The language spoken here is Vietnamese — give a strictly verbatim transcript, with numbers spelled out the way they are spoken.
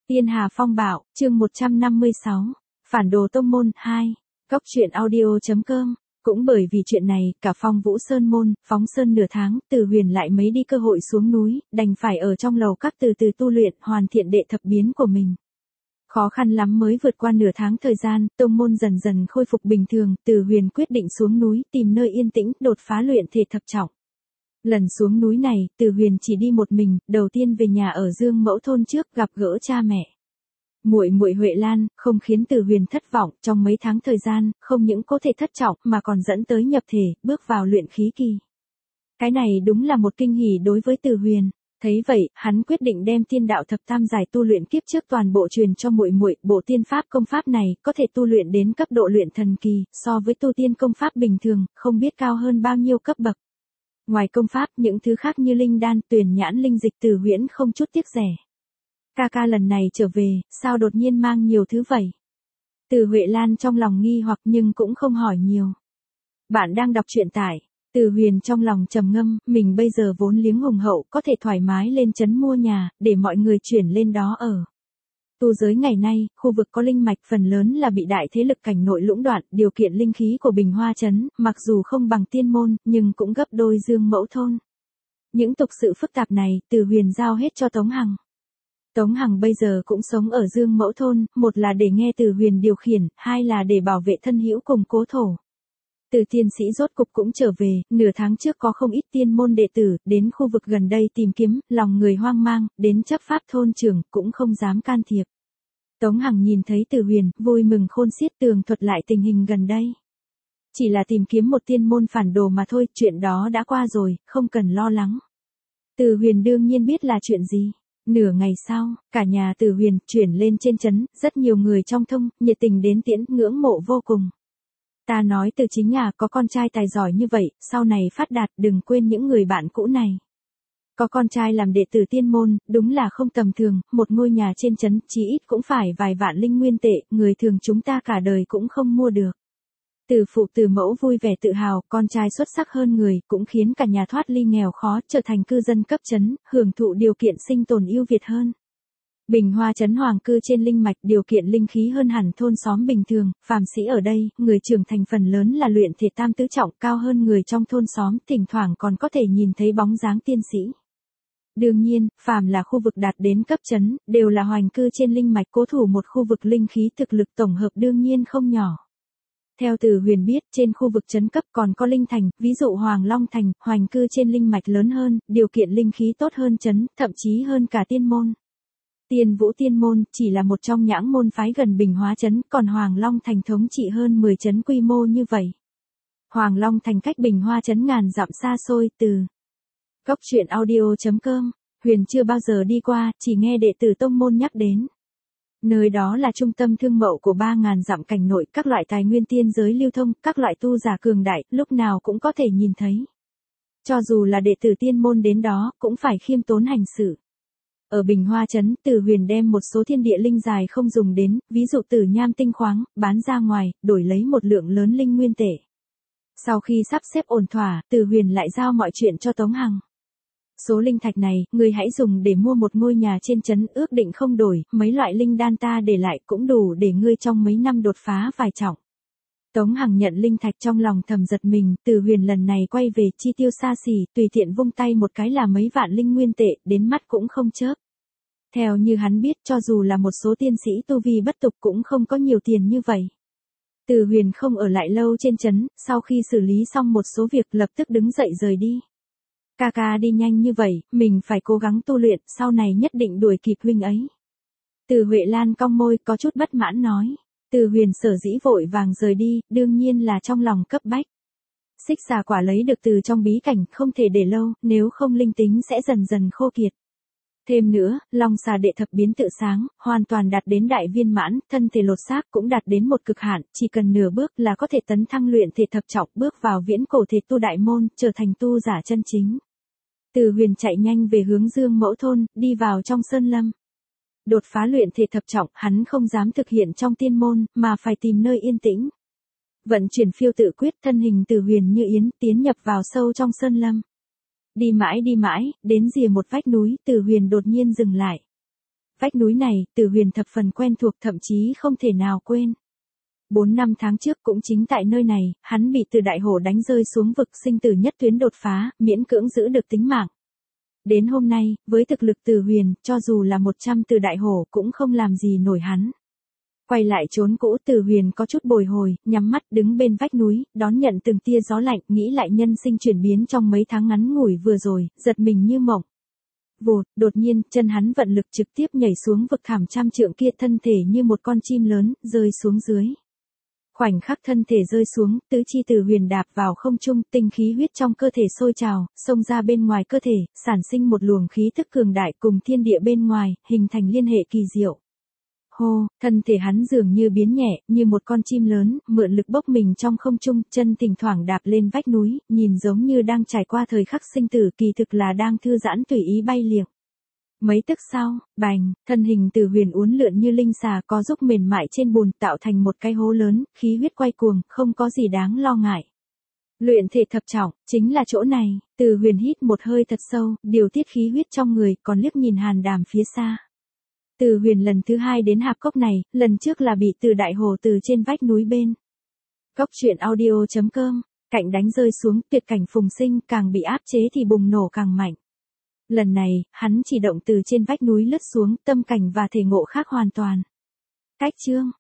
Tiên Hà Phong Bạo, chương một trăm năm mươi sáu, Phản đồ tông môn, hai, Góc truyện audio chấm com. Cũng bởi vì chuyện này, cả Phong Vũ Sơn môn, phóng sơn nửa tháng, Từ Huyền lại mấy đi cơ hội xuống núi, đành phải ở trong lầu các từ từ tu luyện, hoàn thiện đệ thập biến của mình. Khó khăn lắm mới vượt qua nửa tháng thời gian, tông môn dần dần khôi phục bình thường, Từ Huyền quyết định xuống núi, tìm nơi yên tĩnh, đột phá luyện thể thập trọng. Lần xuống núi này, Từ Huyền chỉ đi một mình, đầu tiên về nhà ở Dương Mẫu thôn trước, gặp gỡ cha mẹ. Muội muội Huệ Lan không khiến Từ Huyền thất vọng, trong mấy tháng thời gian, không những có thể thất trọng mà còn dẫn tới nhập thể, bước vào luyện khí kỳ. Cái này đúng là một kinh hỉ đối với Từ Huyền. Thấy vậy, hắn quyết định đem Tiên Đạo Thập Tam giải tu luyện kiếp trước toàn bộ truyền cho muội muội, bộ tiên pháp công pháp này có thể tu luyện đến cấp độ luyện thần kỳ, so với tu tiên công pháp bình thường, không biết cao hơn bao nhiêu cấp bậc. Ngoài công pháp, những thứ khác như linh đan, tuyền nhãn linh dịch Từ Huyễn không chút tiếc rẻ. Ca ca lần này trở về, sao đột nhiên mang nhiều thứ vậy? Từ Huệ Lan trong lòng nghi hoặc nhưng cũng không hỏi nhiều. Bạn đang đọc truyện tại. Từ Huyền trong lòng trầm ngâm, mình bây giờ vốn liếng hùng hậu, có thể thoải mái lên trấn mua nhà, để mọi người chuyển lên đó ở. Tu giới ngày nay, khu vực có linh mạch phần lớn là bị đại thế lực cảnh nội lũng đoạn, điều kiện linh khí của Bình Hoa trấn, mặc dù không bằng tiên môn, nhưng cũng gấp đôi Dương Mẫu thôn. Những tục sự phức tạp này, Từ Huyền giao hết cho Tống Hằng. Tống Hằng bây giờ cũng sống ở Dương Mẫu thôn, một là để nghe Từ Huyền điều khiển, hai là để bảo vệ thân hữu cùng cố thổ. Từ tiên sĩ rốt cục cũng trở về, nửa tháng trước có không ít tiên môn đệ tử, đến khu vực gần đây tìm kiếm, lòng người hoang mang, đến chấp pháp thôn trưởng, cũng không dám can thiệp. Tống Hằng nhìn thấy Từ Huyền, vui mừng khôn xiết tường thuật lại tình hình gần đây. Chỉ là tìm kiếm một tiên môn phản đồ mà thôi, chuyện đó đã qua rồi, không cần lo lắng. Từ Huyền đương nhiên biết là chuyện gì. Nửa ngày sau, cả nhà Từ Huyền chuyển lên trên trấn, rất nhiều người trong thông, nhiệt tình đến tiễn, ngưỡng mộ vô cùng. Ta nói Từ chính nhà có con trai tài giỏi như vậy, sau này phát đạt đừng quên những người bạn cũ này. Có con trai làm đệ tử tiên môn, đúng là không tầm thường, một ngôi nhà trên trấn chí ít cũng phải vài vạn linh nguyên tệ, người thường chúng ta cả đời cũng không mua được. Từ phụ từ mẫu vui vẻ tự hào, con trai xuất sắc hơn người, cũng khiến cả nhà thoát ly nghèo khó, trở thành cư dân cấp trấn, hưởng thụ điều kiện sinh tồn ưu việt hơn. Bình Hoa trấn hoàng cư trên linh mạch, điều kiện linh khí hơn hẳn thôn xóm bình thường, phàm sĩ ở đây, người trưởng thành phần lớn là luyện thể tam tứ trọng, cao hơn người trong thôn xóm, thỉnh thoảng còn có thể nhìn thấy bóng dáng tiên sĩ. Đương nhiên, phàm là khu vực đạt đến cấp trấn, đều là hoành cư trên linh mạch, cố thủ một khu vực linh khí thực lực tổng hợp đương nhiên không nhỏ. Theo Từ Huyền biết, trên khu vực trấn cấp còn có linh thành, ví dụ Hoàng Long thành, hoành cư trên linh mạch lớn hơn, điều kiện linh khí tốt hơn trấn, thậm chí hơn cả tiên môn. Tiên Vũ tiên môn chỉ là một trong nhãng môn phái gần Bình Hóa trấn, còn Hoàng Long thành thống trị hơn mười trấn quy mô như vậy. Hoàng Long thành cách Bình Hoa trấn ngàn dặm xa xôi. Từ Góc truyện audio chấm com, Huyền chưa bao giờ đi qua, chỉ nghe đệ tử tông môn nhắc đến. Nơi đó là trung tâm thương mậu của ba ngàn dặm cảnh nội, các loại tài nguyên tiên giới lưu thông, các loại tu giả cường đại, lúc nào cũng có thể nhìn thấy. Cho dù là đệ tử tiên môn đến đó, cũng phải khiêm tốn hành sự. Ở Bình Hoa trấn, Từ Huyền đem một số thiên địa linh dài không dùng đến, ví dụ tử nham tinh khoáng, bán ra ngoài, đổi lấy một lượng lớn linh nguyên tệ. Sau khi sắp xếp ổn thỏa, Từ Huyền lại giao mọi chuyện cho Tống Hằng. Số linh thạch này, người hãy dùng để mua một ngôi nhà trên trấn, ước định không đổi, mấy loại linh đan ta để lại cũng đủ để ngươi trong mấy năm đột phá vài trọng. Tống Hằng nhận linh thạch trong lòng thầm giật mình, Từ Huyền lần này quay về chi tiêu xa xỉ, tùy tiện vung tay một cái là mấy vạn linh nguyên tệ, đến mắt cũng không chớp. Theo như hắn biết, cho dù là một số tiên sĩ tu vi bất tục cũng không có nhiều tiền như vậy. Từ Huyền không ở lại lâu trên trấn, sau khi xử lý xong một số việc lập tức đứng dậy rời đi. Ca ca đi nhanh như vậy, mình phải cố gắng tu luyện, sau này nhất định đuổi kịp huynh ấy. Từ Huệ Lan cong môi, có chút bất mãn nói. Từ Huyền sở dĩ vội vàng rời đi, đương nhiên là trong lòng cấp bách. Xích xà quả lấy được từ trong bí cảnh, không thể để lâu, nếu không linh tính sẽ dần dần khô kiệt. Thêm nữa, long xà đệ thập biến tự sáng, hoàn toàn đạt đến đại viên mãn, thân thể lột xác cũng đạt đến một cực hạn, chỉ cần nửa bước là có thể tấn thăng luyện thể thập trọng, bước vào viễn cổ thể tu đại môn, trở thành tu giả chân chính. Từ Huyền chạy nhanh về hướng Dương Mẫu thôn, đi vào trong sơn lâm. Đột phá luyện thể thập trọng, hắn không dám thực hiện trong tiên môn, mà phải tìm nơi yên tĩnh. Vận chuyển phiêu tự quyết, thân hình Từ Huyền như yến, tiến nhập vào sâu trong sơn lâm. Đi mãi đi mãi, đến rìa một vách núi, Từ Huyền đột nhiên dừng lại. Vách núi này, Từ Huyền thập phần quen thuộc thậm chí không thể nào quên. Bốn năm tháng trước cũng chính tại nơi này, hắn bị Từ Đại Hổ đánh rơi xuống vực sinh tử nhất tuyến đột phá, miễn cưỡng giữ được tính mạng. Đến hôm nay, với thực lực Từ Huyền, cho dù là một trăm Từ Đại Hổ cũng không làm gì nổi hắn. Quay lại trốn cũ, Từ Huyền có chút bồi hồi, nhắm mắt đứng bên vách núi, đón nhận từng tia gió lạnh, nghĩ lại nhân sinh chuyển biến trong mấy tháng ngắn ngủi vừa rồi, giật mình như mộng. Vụt, đột nhiên, chân hắn vận lực trực tiếp nhảy xuống vực thẳm trăm trượng kia, thân thể như một con chim lớn, rơi xuống dưới. Khoảnh khắc thân thể rơi xuống, tứ chi Từ Huyền đạp vào không trung, tinh khí huyết trong cơ thể sôi trào, xông ra bên ngoài cơ thể, sản sinh một luồng khí tức cường đại cùng thiên địa bên ngoài, hình thành liên hệ kỳ diệu. Hô, thân thể hắn dường như biến nhẹ, như một con chim lớn, mượn lực bốc mình trong không trung, chân thỉnh thoảng đạp lên vách núi, nhìn giống như đang trải qua thời khắc sinh tử, kỳ thực là đang thư giãn tùy ý bay liệng. Mấy tức sau, bành, thân hình Từ Huyền uốn lượn như linh xà có giúp mềm mại trên bùn, tạo thành một cái hố lớn, khí huyết quay cuồng, không có gì đáng lo ngại. Luyện thể thập trọng, chính là chỗ này. Từ Huyền hít một hơi thật sâu, điều tiết khí huyết trong người, còn liếc nhìn Hàn Đàm phía xa. Từ Huyền lần thứ hai đến hạp cốc này, lần trước là bị Từ Đại Hổ từ trên vách núi bên. Cốc truyện audio chấm com, cạnh đánh rơi xuống, tuyệt cảnh phùng sinh, càng bị áp chế thì bùng nổ càng mạnh. Lần này, hắn chỉ động từ trên vách núi lướt xuống, tâm cảnh và thể ngộ khác hoàn toàn. Cách chương